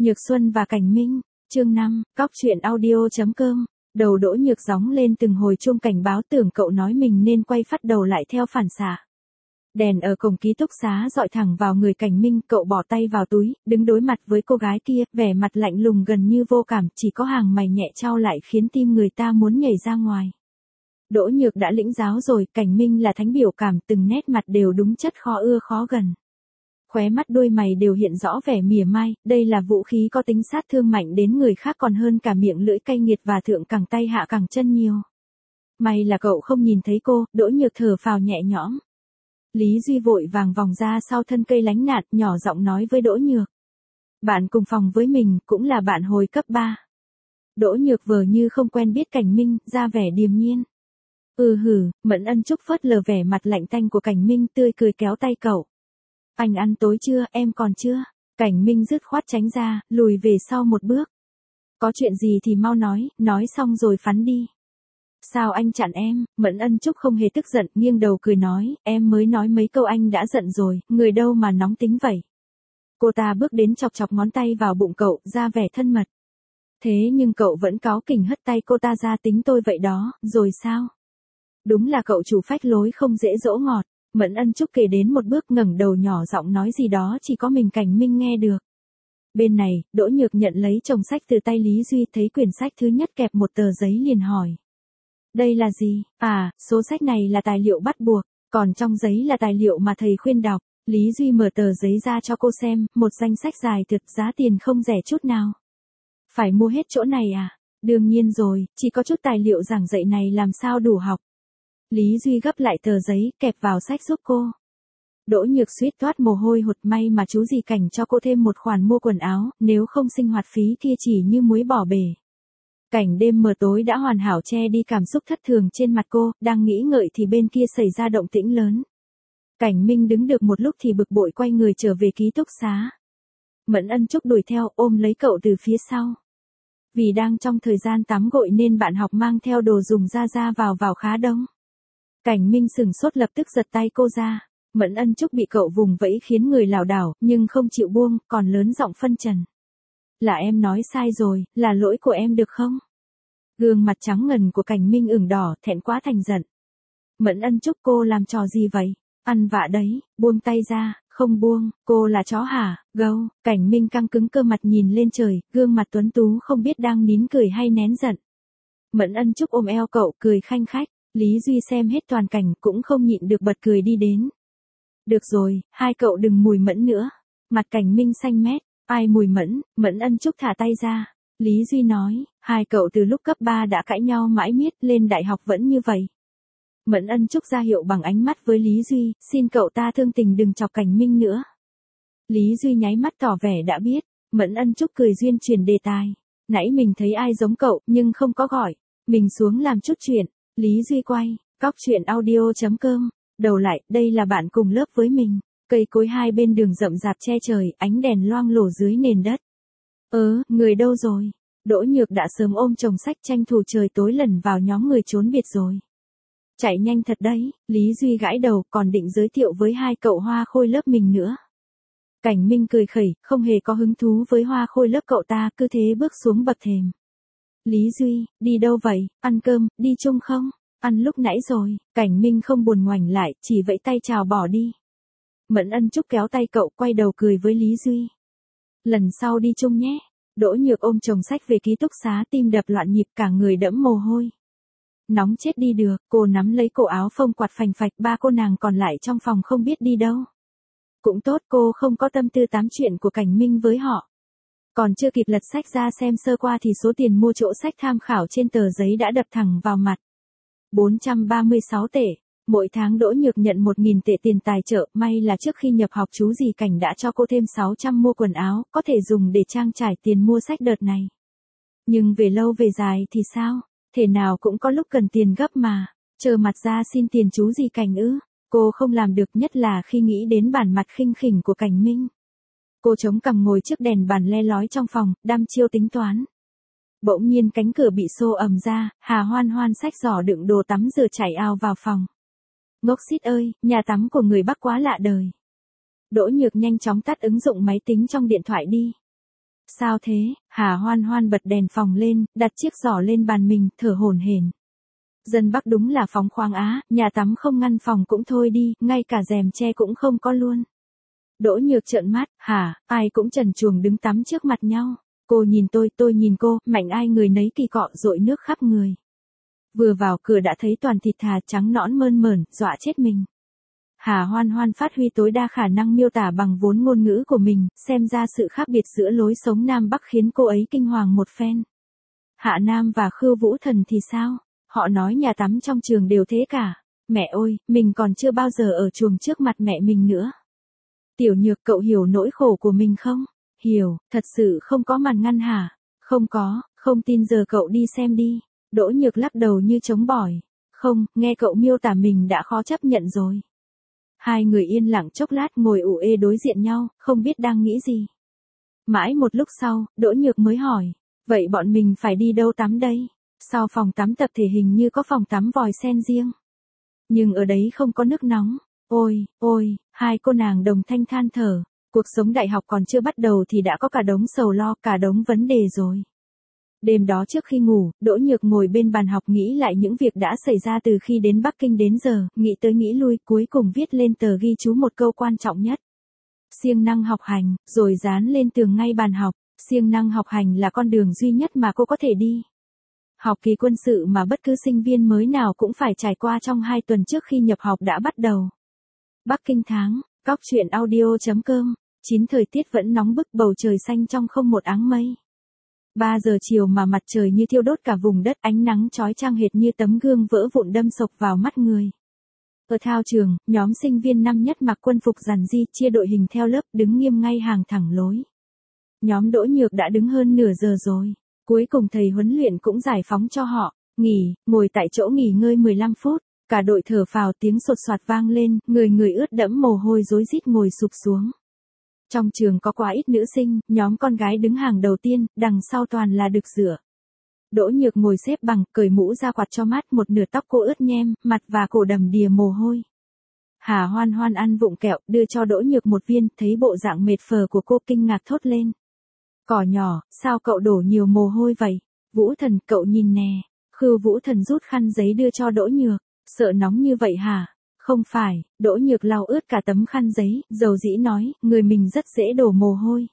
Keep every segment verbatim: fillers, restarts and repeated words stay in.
Nhược Xuân và Cảnh Minh, chương năm, cóc truyện audio chấm com. Đầu Đỗ Nhược gióng lên từng hồi chuông cảnh báo, tưởng cậu nói mình nên quay phát đầu lại theo phản xạ. Đèn ở cổng ký túc xá dọi thẳng vào người Cảnh Minh, cậu bỏ tay vào túi, đứng đối mặt với cô gái kia, vẻ mặt lạnh lùng gần như vô cảm, chỉ có hàng mày nhẹ chau lại khiến tim người ta muốn nhảy ra ngoài. Đỗ Nhược đã lĩnh giáo rồi, Cảnh Minh là thánh biểu cảm, từng nét mặt đều đúng chất khó ưa khó gần. Khóe mắt đôi mày đều hiện rõ vẻ mỉa mai, đây là vũ khí có tính sát thương mạnh đến người khác còn hơn cả miệng lưỡi cay nghiệt và thượng cẳng tay hạ cẳng chân nhiều. May là cậu không nhìn thấy cô, Đỗ Nhược thở phào nhẹ nhõm. Lý Duy vội vàng vòng ra sau thân cây lánh nạn, nhỏ giọng nói với Đỗ Nhược. Bạn cùng phòng với mình, cũng là bạn hồi cấp ba. Đỗ Nhược vờ như không quen biết Cảnh Minh, ra vẻ điềm nhiên. Ừ hử, Mẫn Ân Trúc phớt lờ vẻ mặt lạnh tanh của Cảnh Minh, tươi cười kéo tay cậu. Anh ăn tối chưa, em còn chưa? Cảnh Minh dứt khoát tránh ra, lùi về sau một bước. Có chuyện gì thì mau nói, nói xong rồi phắn đi. Sao anh chặn em? Mẫn Ân Trúc không hề tức giận, nghiêng đầu cười nói, em mới nói mấy câu anh đã giận rồi, người đâu mà nóng tính vậy. Cô ta bước đến chọc chọc ngón tay vào bụng cậu, ra vẻ thân mật. Thế nhưng cậu vẫn cáu kỉnh hất tay cô ta ra, tính tôi vậy đó, rồi sao? Đúng là cậu chủ phách lối không dễ dỗ ngọt. Mẫn Ân Trúc kể đến một bước, ngẩng đầu nhỏ giọng nói gì đó chỉ có mình Cảnh Minh nghe được. Bên này, Đỗ Nhược nhận lấy chồng sách từ tay Lý Duy, thấy quyển sách thứ nhất kẹp một tờ giấy liền hỏi. Đây là gì? À, số sách này là tài liệu bắt buộc, còn trong giấy là tài liệu mà thầy khuyên đọc. Lý Duy mở tờ giấy ra cho cô xem, một danh sách dài thực, giá tiền không rẻ chút nào. Phải mua hết chỗ này à? Đương nhiên rồi, chỉ có chút tài liệu giảng dạy này làm sao đủ học. Lý Duy gấp lại tờ giấy, kẹp vào sách giúp cô. Đỗ Nhược suýt toát mồ hôi hột, may mà chú dì Cảnh cho cô thêm một khoản mua quần áo, nếu không sinh hoạt phí kia chỉ như muối bỏ bể. Cảnh đêm mờ tối đã hoàn hảo che đi cảm xúc thất thường trên mặt cô, đang nghĩ ngợi thì bên kia xảy ra động tĩnh lớn. Cảnh Minh đứng được một lúc thì bực bội quay người trở về ký túc xá. Mẫn Ân Trúc đuổi theo, ôm lấy cậu từ phía sau. Vì đang trong thời gian tắm gội nên bạn học mang theo đồ dùng ra ra vào vào khá đông. Cảnh Minh sừng sốt lập tức giật tay cô ra. Mẫn Ân Trúc bị cậu vùng vẫy khiến người lảo đảo, nhưng không chịu buông, còn lớn giọng phân trần. Là em nói sai rồi, là lỗi của em được không? Gương mặt trắng ngần của Cảnh Minh ửng đỏ, thẹn quá thành giận. Mẫn Ân Trúc, cô làm trò gì vậy? Ăn vạ đấy, buông tay ra. Không buông, cô là chó hả? Gâu. Cảnh Minh căng cứng cơ mặt nhìn lên trời, gương mặt tuấn tú không biết đang nín cười hay nén giận. Mẫn Ân Trúc ôm eo cậu, cười khanh khách. Lý Duy xem hết toàn cảnh cũng không nhịn được bật cười đi đến. Được rồi, hai cậu đừng mùi mẫn nữa. Mặt Cảnh Minh xanh mét. Ai mùi mẫn? Mẫn Ân Trúc thả tay ra. Lý Duy nói, hai cậu từ lúc cấp ba đã cãi nhau mãi miết, lên đại học vẫn như vậy. Mẫn Ân Trúc ra hiệu bằng ánh mắt với Lý Duy, xin cậu ta thương tình đừng chọc Cảnh Minh nữa. Lý Duy nháy mắt tỏ vẻ đã biết. Mẫn Ân Trúc cười duyên chuyển đề tài. Nãy mình thấy ai giống cậu, nhưng không có gọi. Mình xuống làm chút chuyện. Lý Duy quay, cóc truyện audio chấm com. Đầu lại, đây là bạn cùng lớp với mình. Cây cối hai bên đường rậm rạp che trời, ánh đèn loang lổ dưới nền đất. Ớ, người đâu rồi? Đỗ Nhược đã sớm ôm chồng sách tranh thủ trời tối lần vào nhóm người trốn biệt rồi. Chạy nhanh thật đấy, Lý Duy gãi đầu, còn định giới thiệu với hai cậu hoa khôi lớp mình nữa. Cảnh Minh cười khẩy, không hề có hứng thú với hoa khôi lớp cậu ta, cứ thế bước xuống bậc thềm. Lý Duy, đi đâu vậy? Ăn cơm, đi chung không? Ăn lúc nãy rồi. Cảnh Minh không buồn ngoảnh lại, chỉ vẫy tay chào bỏ đi. Mẫn Ân Trúc kéo tay cậu, quay đầu cười với Lý Duy. Lần sau đi chung nhé. Đỗ Nhược ôm chồng sách về ký túc xá, tim đập loạn nhịp, cả người đẫm mồ hôi. Nóng chết đi được, cô nắm lấy cổ áo phông quạt phành phạch, ba cô nàng còn lại trong phòng không biết đi đâu. Cũng tốt, cô không có tâm tư tám chuyện của Cảnh Minh với họ. Còn chưa kịp lật sách ra xem sơ qua thì số tiền mua chỗ sách tham khảo trên tờ giấy đã đập thẳng vào mặt. bốn trăm ba mươi sáu tệ. Mỗi tháng Đỗ Nhược nhận một nghìn tệ tiền tài trợ, may là trước khi nhập học chú dì Cảnh đã cho cô thêm sáu trăm mua quần áo, có thể dùng để trang trải tiền mua sách đợt này. Nhưng về lâu về dài thì sao? Thể nào cũng có lúc cần tiền gấp mà. Chờ mặt ra xin tiền chú dì Cảnh ư? Cô không làm được, nhất là khi nghĩ đến bản mặt khinh khỉnh của Cảnh Minh. Cô chống cằm ngồi trước đèn bàn le lói trong phòng, đăm chiêu tính toán. Bỗng nhiên cánh cửa bị xô ầm ra, Hà Hoan Hoan xách giỏ đựng đồ tắm rửa chạy ào vào phòng. Ngốc xít ơi, nhà tắm của người Bắc quá lạ đời. Đỗ Nhược nhanh chóng tắt ứng dụng máy tính trong điện thoại đi. Sao thế? Hà Hoan Hoan bật đèn phòng lên, đặt chiếc giỏ lên bàn mình, thở hổn hển. Dân Bắc đúng là phóng khoáng á, nhà tắm không ngăn phòng cũng thôi đi, ngay cả rèm che cũng không có luôn. Đỗ Nhược trợn mắt, hả, ai cũng trần truồng đứng tắm trước mặt nhau. Cô nhìn tôi, tôi nhìn cô, mạnh ai người nấy kỳ cọ dội nước khắp người. Vừa vào cửa đã thấy toàn thịt thà trắng nõn mơn mởn, dọa chết mình. Hà Hoan Hoan phát huy tối đa khả năng miêu tả bằng vốn ngôn ngữ của mình, xem ra sự khác biệt giữa lối sống Nam Bắc khiến cô ấy kinh hoàng một phen. Hạ Nam và Khưu Vũ Thần thì sao? Họ nói nhà tắm trong trường đều thế cả. Mẹ ơi, mình còn chưa bao giờ ở chuồng trước mặt mẹ mình nữa. Tiểu Nhược, cậu hiểu nỗi khổ của mình không? Hiểu, thật sự không có màn ngăn hả? Không có, không tin giờ cậu đi xem đi. Đỗ Nhược lắc đầu như chống bỏi. Không, nghe cậu miêu tả mình đã khó chấp nhận rồi. Hai người yên lặng chốc lát ngồi ủ ê đối diện nhau, không biết đang nghĩ gì. Mãi một lúc sau, Đỗ Nhược mới hỏi. Vậy bọn mình phải đi đâu tắm đây? Sau phòng tắm tập thể hình như có phòng tắm vòi sen riêng. Nhưng ở đấy không có nước nóng. Ôi, ôi, hai cô nàng đồng thanh than thở. Cuộc sống đại học còn chưa bắt đầu thì đã có cả đống sầu lo, cả đống vấn đề rồi. Đêm đó trước khi ngủ, Đỗ Nhược ngồi bên bàn học nghĩ lại những việc đã xảy ra từ khi đến Bắc Kinh đến giờ, nghĩ tới nghĩ lui, cuối cùng viết lên tờ ghi chú một câu quan trọng nhất. Siêng năng học hành, rồi dán lên tường ngay bàn học, siêng năng học hành là con đường duy nhất mà cô có thể đi. Học kỳ quân sự mà bất cứ sinh viên mới nào cũng phải trải qua trong hai tuần trước khi nhập học đã bắt đầu. Bắc Kinh tháng, cóc truyện audio chấm com, chín thời tiết vẫn nóng bức, bầu trời xanh trong không một áng mây. ba giờ chiều mà mặt trời như thiêu đốt cả vùng đất, ánh nắng chói chang hệt như tấm gương vỡ vụn đâm sộc vào mắt người. Ở thao trường, nhóm sinh viên năm nhất mặc quân phục rằn di, chia đội hình theo lớp, đứng nghiêm ngay hàng thẳng lối. Nhóm Đỗ Nhược đã đứng hơn nửa giờ rồi. Cuối cùng thầy huấn luyện cũng giải phóng cho họ. Nghỉ, ngồi tại chỗ nghỉ ngơi mười lăm phút. Cả đội thở phào, tiếng sột soạt vang lên, người người ướt đẫm mồ hôi rối rít ngồi sụp xuống. Trong trường có quá ít nữ sinh, nhóm con gái đứng hàng đầu tiên, đằng sau toàn là đực rửa. Đỗ Nhược ngồi xếp bằng, cởi mũ ra quạt cho mát, một nửa tóc cô ướt nhem, mặt và cổ đầm đìa mồ hôi. Hà Hoan Hoan ăn vụng kẹo, đưa cho Đỗ Nhược một viên, thấy bộ dạng mệt phờ của cô kinh ngạc thốt lên. Cỏ nhỏ, sao cậu đổ nhiều mồ hôi vậy? Vũ Thần, cậu nhìn nè. Khưu Vũ Thần rút khăn giấy đưa cho Đỗ Nhược. Sợ nóng như vậy hả? Không phải, Đỗ Nhược lau ướt cả tấm khăn giấy, dầu dĩ nói, người mình rất dễ đổ mồ hôi.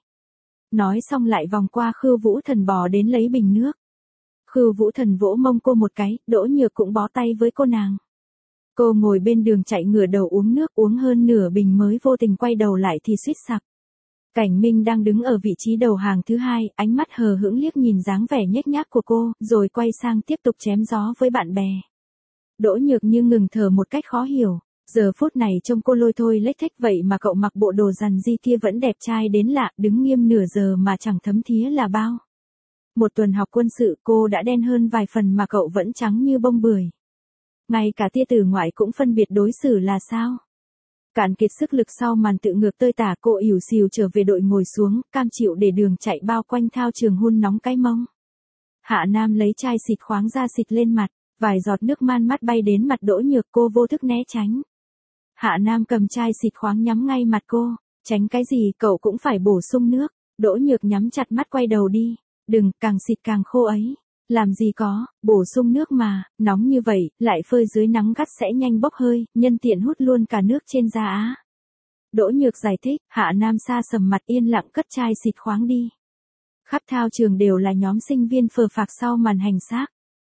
Nói xong lại vòng qua Khưu Vũ Thần bò đến lấy bình nước. Khưu Vũ Thần vỗ mông cô một cái, Đỗ Nhược cũng bó tay với cô nàng. Cô ngồi bên đường chạy ngửa đầu uống nước, uống hơn nửa bình mới vô tình quay đầu lại thì suýt sặc. Cảnh Minh đang đứng ở vị trí đầu hàng thứ hai, ánh mắt hờ hững liếc nhìn dáng vẻ nhếch nhác của cô, rồi quay sang tiếp tục chém gió với bạn bè. Đỗ Nhược như ngừng thở một cách khó hiểu. Giờ phút này trông cô lôi thôi lếch thếch vậy mà cậu mặc bộ đồ rằn di kia vẫn đẹp trai đến lạ, đứng nghiêm nửa giờ mà chẳng thấm thía là bao. Một tuần học quân sự cô đã đen hơn vài phần mà cậu vẫn trắng như bông bưởi. Ngay cả tia tử ngoại cũng phân biệt đối xử là sao? Cạn kiệt sức lực sau màn tự ngược tơi tả, cô ỉu xìu trở về đội ngồi xuống, cam chịu để đường chạy bao quanh thao trường hun nóng cái mông. Hạ Nam lấy chai xịt khoáng ra xịt lên mặt, vài giọt nước man mắt bay đến mặt Đỗ Nhược, cô vô thức né tránh. Hạ Nam cầm chai xịt khoáng nhắm ngay mặt cô, tránh cái gì, cậu cũng phải bổ sung nước. Đỗ Nhược nhắm chặt mắt quay đầu đi. Đừng, càng xịt càng khô ấy. Làm gì có, bổ sung nước mà, nóng như vậy, lại phơi dưới nắng gắt sẽ nhanh bốc hơi, nhân tiện hút luôn cả nước trên da á. Đỗ Nhược giải thích, Hạ Nam sa sầm mặt yên lặng cất chai xịt khoáng đi. Khắp thao trường đều là nhóm sinh viên phờ phạc sau màn hành xác.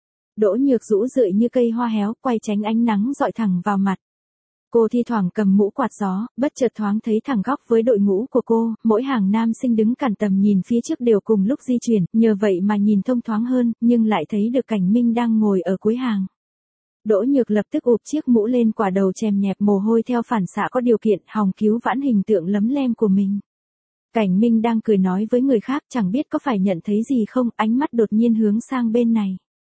Đỗ Nhược rũ rượi như cây hoa héo, quay tránh ánh nắng dọi thẳng vào mặt. Cô thi thoảng cầm mũ quạt gió, bất chợt thoáng thấy thẳng góc với đội ngũ của cô, mỗi hàng nam sinh đứng cản tầm nhìn phía trước đều cùng lúc di chuyển, nhờ vậy mà nhìn thông thoáng hơn, nhưng lại thấy được Cảnh Minh đang ngồi ở cuối hàng. Đỗ Nhược lập tức ụp chiếc mũ lên, quả đầu chèm nhẹp mồ hôi theo phản xạ có điều kiện, hòng cứu vãn hình tượng lấm lem của mình. Cảnh Minh đang cười nói với người khác, chẳng biết có phải nhận thấy gì không, ánh mắt đột nhiên hướng sang bên này.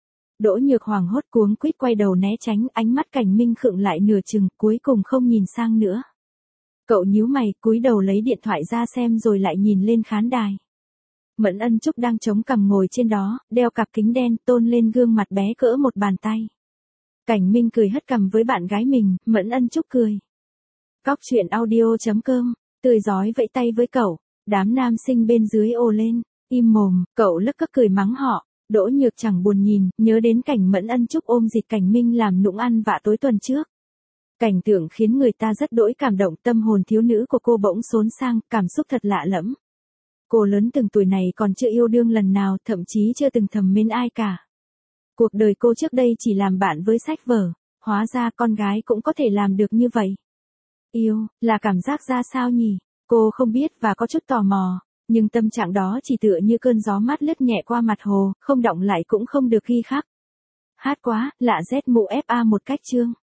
Đỗ Nhược hoảng hốt cuống quýt quay đầu né tránh, ánh mắt Cảnh Minh khựng lại nửa chừng, cuối cùng không nhìn sang nữa. Cậu nhíu mày, cúi đầu lấy điện thoại ra xem rồi lại nhìn lên khán đài. Mẫn Ân Trúc đang chống cằm ngồi trên đó, đeo cặp kính đen, tôn lên gương mặt bé cỡ một bàn tay. Cảnh Minh cười hất cằm với bạn gái mình, Mẫn Ân Trúc cười. Cóc truyện audio chấm com, tươi rói vẫy tay với cậu, đám nam sinh bên dưới ồ lên. Im mồm, cậu lấc cấc cười mắng họ. Đỗ Nhược chẳng buồn nhìn, nhớ đến cảnh Mẫn Ân Trúc ôm Dịch Cảnh Minh làm nũng ăn vạ tối tuần trước. Cảnh tượng khiến người ta rất đỗi cảm động, tâm hồn thiếu nữ của cô bỗng xốn sang, cảm xúc thật lạ lẫm. Cô lớn từng tuổi này còn chưa yêu đương lần nào, thậm chí chưa từng thầm mến ai cả. Cuộc đời cô trước đây chỉ làm bạn với sách vở, hóa ra con gái cũng có thể làm được như vậy. Yêu, là cảm giác ra sao nhỉ? Cô không biết và có chút tò mò, nhưng tâm trạng đó chỉ tựa như cơn gió mát lướt nhẹ qua mặt hồ, không động lại cũng không được ghi khắc. Hát quá, lạ Z mụ ép a một cách chương.